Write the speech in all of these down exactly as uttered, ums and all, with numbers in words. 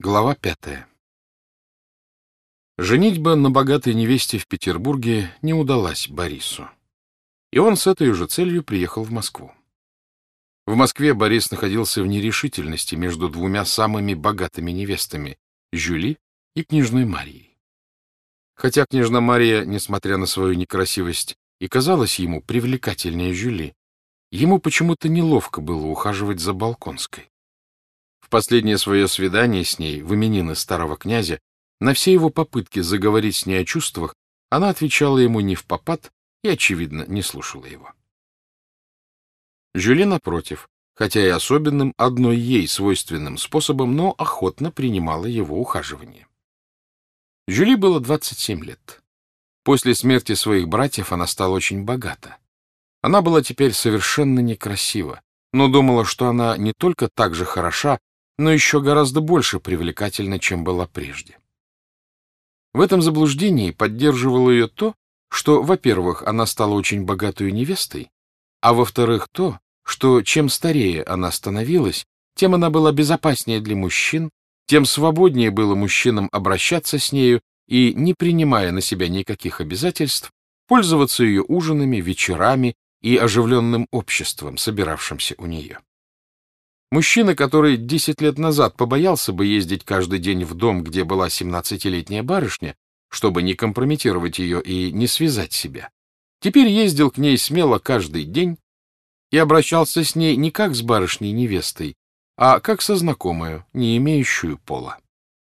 Глава пятая. Женитьба на богатой невесте в Петербурге не удалась Борису, и он с этой же целью приехал в Москву. В Москве Борис находился в нерешительности между двумя самыми богатыми невестами — Жюли и княжной Марией. Хотя княжна Мария, несмотря на свою некрасивость, и казалась ему привлекательнее Жюли, ему почему-то неловко было ухаживать за Болконской. В последнее свое свидание с ней, в именины старого князя, на все его попытки заговорить с ней о чувствах, она отвечала ему невпопад и, очевидно, не слушала его. Жюли, напротив, хотя и особенным, одной ей свойственным способом, но охотно принимала его ухаживание. Жюли было двадцать семь лет. После смерти своих братьев она стала очень богата. Она была теперь совершенно некрасива, но думала, что она не только так же хороша, но еще гораздо больше привлекательна, чем была прежде. В этом заблуждении поддерживало ее то, что, во-первых, она стала очень богатой невестой, а во-вторых, то, что чем старее она становилась, тем она была безопаснее для мужчин, тем свободнее было мужчинам обращаться с нею и, не принимая на себя никаких обязательств, пользоваться ее ужинами, вечерами и оживленным обществом, собиравшимся у нее. Мужчина, который десять лет назад побоялся бы ездить каждый день в дом, где была семнадцатилетняя барышня, чтобы не компрометировать ее и не связать себя, теперь ездил к ней смело каждый день и обращался с ней не как с барышней-невестой, а как со знакомою, не имеющую пола.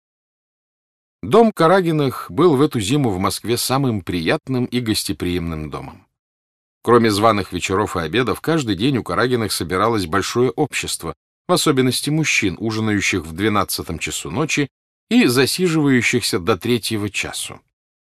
Дом Карагиных был в эту зиму в Москве самым приятным и гостеприимным домом. Кроме званых вечеров и обедов, каждый день у Карагиных собиралось большое общество, в особенности мужчин, ужинающих в двенадцатом часу ночи и засиживающихся до третьего часу.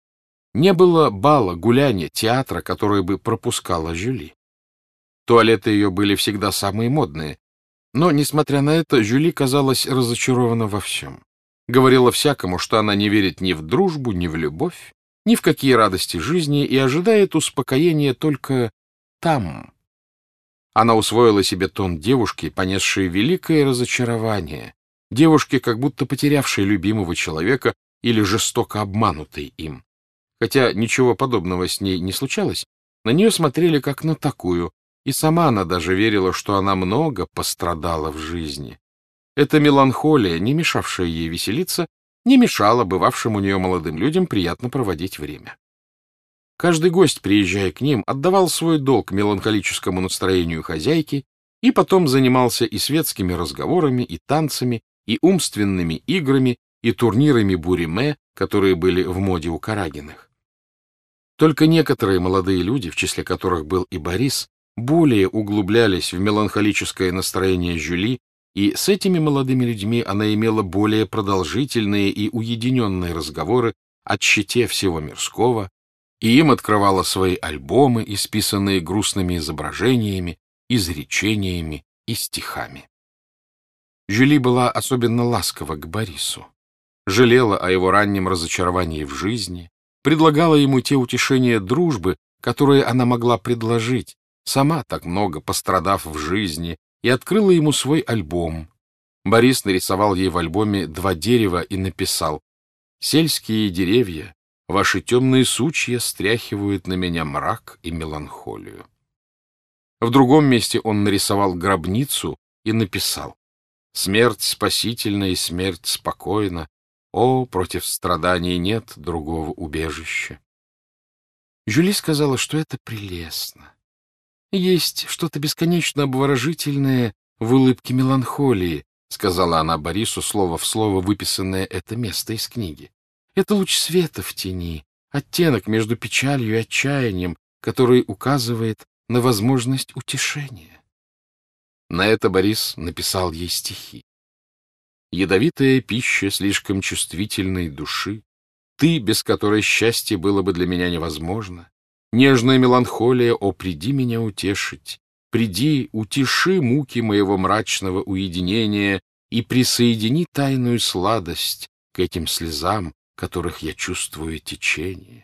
Не было бала, гуляния, театра, которое бы пропускала Жюли. Туалеты ее были всегда самые модные, но, несмотря на это, Жюли казалась разочарована во всем. Говорила всякому, что она не верит ни в дружбу, ни в любовь, ни в какие радости жизни и ожидает успокоения только там. Она усвоила себе тон девушки, понесшей великое разочарование, девушки, как будто потерявшей любимого человека или жестоко обманутой им. Хотя ничего подобного с ней не случалось, на нее смотрели как на такую, и сама она даже верила, что она много пострадала в жизни. Эта меланхолия, не мешавшая ей веселиться, не мешала бывавшим у нее молодым людям приятно проводить время. Каждый гость, приезжая к ним, отдавал свой долг меланхолическому настроению хозяйки и потом занимался и светскими разговорами, и танцами, и умственными играми, и турнирами буриме, которые были в моде у Карагиных. Только некоторые молодые люди, в числе которых был и Борис, более углублялись в меланхолическое настроение Жюли, и с этими молодыми людьми она имела более продолжительные и уединенные разговоры о тщете всего мирского, и им открывала свои альбомы, исписанные грустными изображениями, изречениями и стихами. Жюли была особенно ласкова к Борису, жалела о его раннем разочаровании в жизни, предлагала ему те утешения дружбы, которые она могла предложить, сама так много пострадав в жизни, и открыла ему свой альбом. Борис нарисовал ей в альбоме два дерева и написал: «Сельские деревья, ваши темные сучья стряхивают на меня мрак и меланхолию». В другом месте он нарисовал гробницу и написал: «Смерть спасительна и смерть спокойна. О, против страданий нет другого убежища». Жюли сказала, что это прелестно. «Есть что-то бесконечно обворожительное в улыбке меланхолии», — сказала она Борису слово в слово выписанное это место из книги. «Это луч света в тени, оттенок между печалью и отчаянием, который указывает на возможность утешения». На это Борис написал ей стихи. «Ядовитая пища слишком чувствительной души, ты, без которой счастье было бы для меня невозможно. Нежная меланхолия, о, приди меня утешить, приди, утеши муки моего мрачного уединения и присоедини тайную сладость к этим слезам, которых я чувствую течение».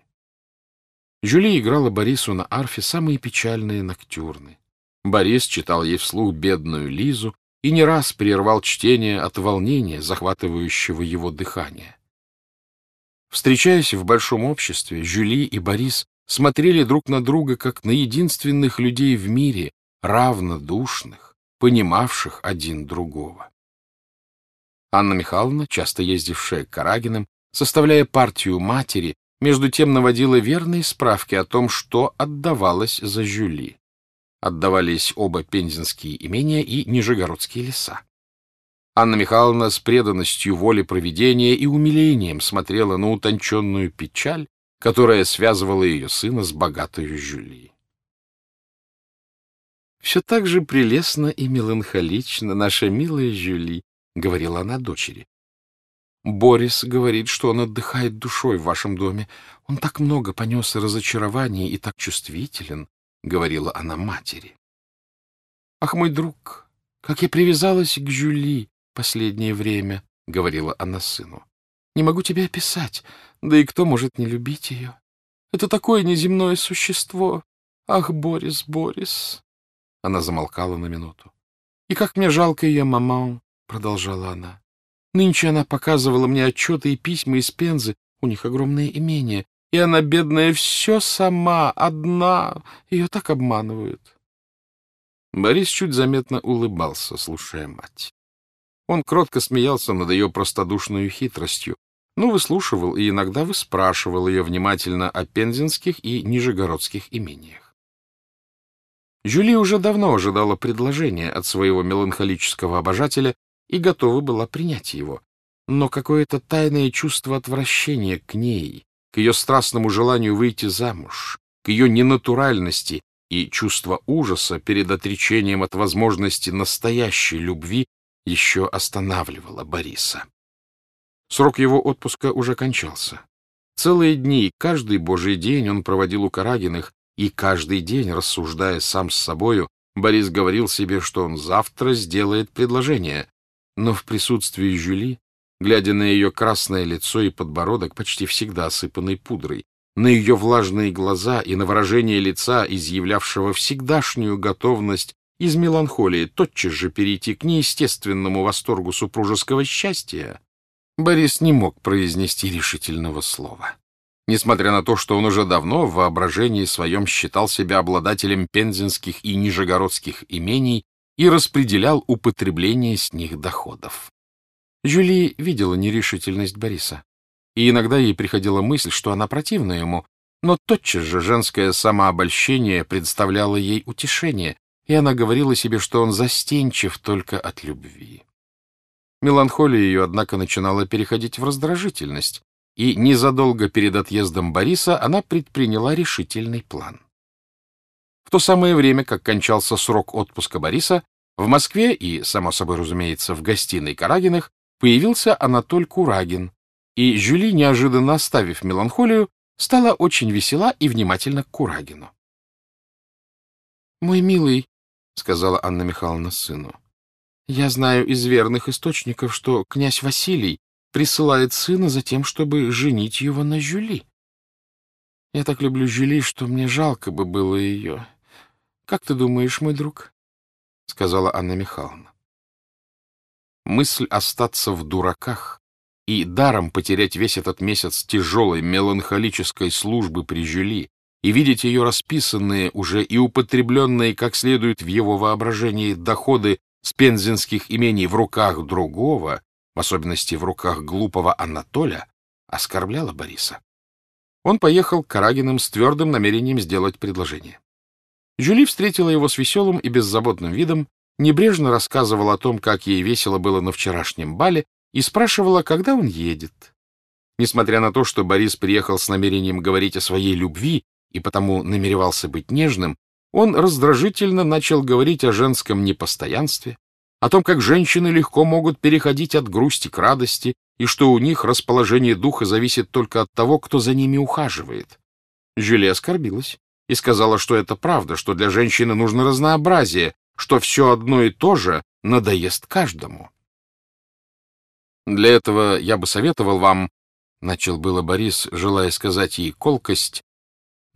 Жюли играла Борису на арфе самые печальные ноктюрны. Борис читал ей вслух «Бедную Лизу» и не раз прервал чтение от волнения, захватывающего его дыхание. Встречаясь в большом обществе, Жюли и Борис смотрели друг на друга как на единственных людей в мире, равнодушных, понимавших один другого. Анна Михайловна, часто ездившая к Карагиным, составляя партию матери, между тем наводила верные справки о том, что отдавалось за Жюли. Отдавались оба пензенские имения и нижегородские леса. Анна Михайловна с преданностью воле провидения и умилением смотрела на утонченную печаль, которая связывала ее сына с богатой Жюли. «Все так же прелестно и меланхолично, наша милая Жюли», — говорила она дочери. «Борис говорит, что он отдыхает душой в вашем доме. Он так много понес разочарований и так чувствителен», — говорила она матери. «Ах, мой друг, как я привязалась к Жюли последнее время», — говорила она сыну. «Не могу тебе описать, да и кто может не любить ее? Это такое неземное существо. Ах, Борис, Борис!» Она замолкала на минуту. «И как мне жалко ее, маман», — продолжала она. «Нынче она показывала мне отчеты и письма из Пензы, у них огромное имение, и она, бедная, все сама, одна, ее так обманывают». Борис чуть заметно улыбался, слушая мать. Он кротко смеялся над ее простодушной хитростью, но выслушивал и иногда выспрашивал ее внимательно о пензенских и нижегородских имениях. Жюли уже давно ожидала предложения от своего меланхолического обожателя и готова была принять его, но какое-то тайное чувство отвращения к ней, к ее страстному желанию выйти замуж, к ее ненатуральности и чувство ужаса перед отречением от возможности настоящей любви еще останавливало Бориса. Срок его отпуска уже кончался. Целые дни, каждый божий день он проводил у Карагиных, и каждый день, рассуждая сам с собою, Борис говорил себе, что он завтра сделает предложение, но в присутствии Жюли, глядя на ее красное лицо и подбородок, почти всегда осыпанный пудрой, на ее влажные глаза и на выражение лица, изъявлявшего всегдашнюю готовность из меланхолии тотчас же перейти к неестественному восторгу супружеского счастья, Борис не мог произнести решительного слова. Несмотря на то, что он уже давно в воображении своем считал себя обладателем пензенских и нижегородских имений и распределял употребление с них доходов. Жюли видела нерешительность Бориса, и иногда ей приходила мысль, что она противна ему, но тотчас же женское самообольщение представляло ей утешение, и она говорила себе, что он застенчив только от любви. Меланхолия ее, однако, начинала переходить в раздражительность, и незадолго перед отъездом Бориса она предприняла решительный план. В то самое время, как кончался срок отпуска Бориса, в Москве и, само собой разумеется, в гостиной Карагиных появился Анатоль Курагин, и Жюли, неожиданно оставив меланхолию, стала очень весела и внимательна к Курагину. «Мой милый», — сказала Анна Михайловна сыну, — «я знаю из верных источников, что князь Василий присылает сына за тем, чтобы женить его на Жюли. Я так люблю Жюли, что мне жалко бы было ее. Как ты думаешь, мой друг?» — сказала Анна Михайловна. Мысль остаться в дураках и даром потерять весь этот месяц тяжелой меланхолической службы при Жюли и видеть ее расписанные уже и употребленные как следует в его воображении доходы с пензенских имений в руках другого, в особенности в руках глупого Анатоля, оскорбляла Бориса. Он поехал к Карагиным с твердым намерением сделать предложение. Жюли встретила его с веселым и беззаботным видом, небрежно рассказывала о том, как ей весело было на вчерашнем бале, и спрашивала, когда он едет. Несмотря на то, что Борис приехал с намерением говорить о своей любви и потому намеревался быть нежным, он раздражительно начал говорить о женском непостоянстве, о том, как женщины легко могут переходить от грусти к радости, и что у них расположение духа зависит только от того, кто за ними ухаживает. Жюли оскорбилась и сказала, что это правда, что для женщины нужно разнообразие, что все одно и то же надоест каждому. «Для этого я бы советовал вам», — начал было Борис, желая сказать ей колкость,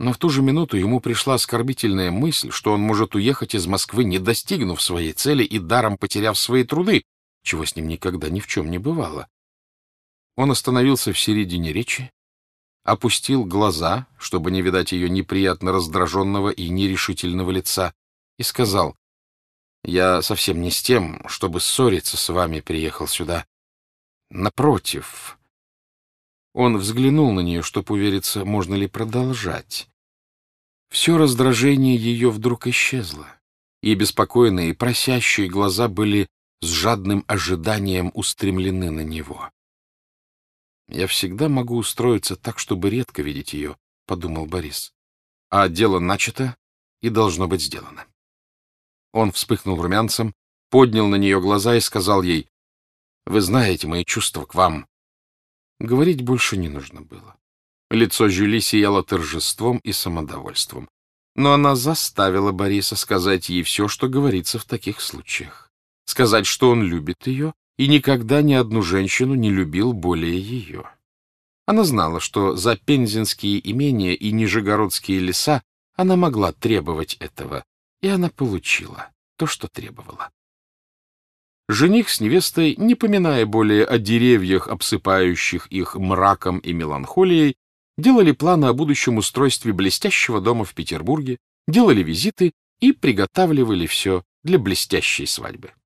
Но в ту же минуту ему пришла оскорбительная мысль, что он может уехать из Москвы, не достигнув своей цели и даром потеряв свои труды, чего с ним никогда ни в чем не бывало. Он остановился в середине речи, опустил глаза, чтобы не видать ее неприятно раздраженного и нерешительного лица, и сказал: «Я совсем не с тем, чтобы ссориться с вами, приехал сюда. Напротив». Он взглянул на нее, чтобы увериться, можно ли продолжать. Все раздражение ее вдруг исчезло, и беспокойные, просящие глаза были с жадным ожиданием устремлены на него. «Я всегда могу устроиться так, чтобы редко видеть ее», — подумал Борис. «А дело начато и должно быть сделано». Он вспыхнул румянцем, поднял на нее глаза и сказал ей: «Вы знаете мои чувства к вам». Говорить больше не нужно было. Лицо Жюли сияло торжеством и самодовольством. Но она заставила Бориса сказать ей все, что говорится в таких случаях. Сказать, что он любит ее и никогда ни одну женщину не любил более ее. Она знала, что за пензенские имения и нижегородские леса она могла требовать этого, и она получила то, что требовала. Жених с невестой, не поминая более о деревьях, обсыпающих их мраком и меланхолией, делали планы о будущем устройстве блестящего дома в Петербурге, делали визиты и приготавливали все для блестящей свадьбы.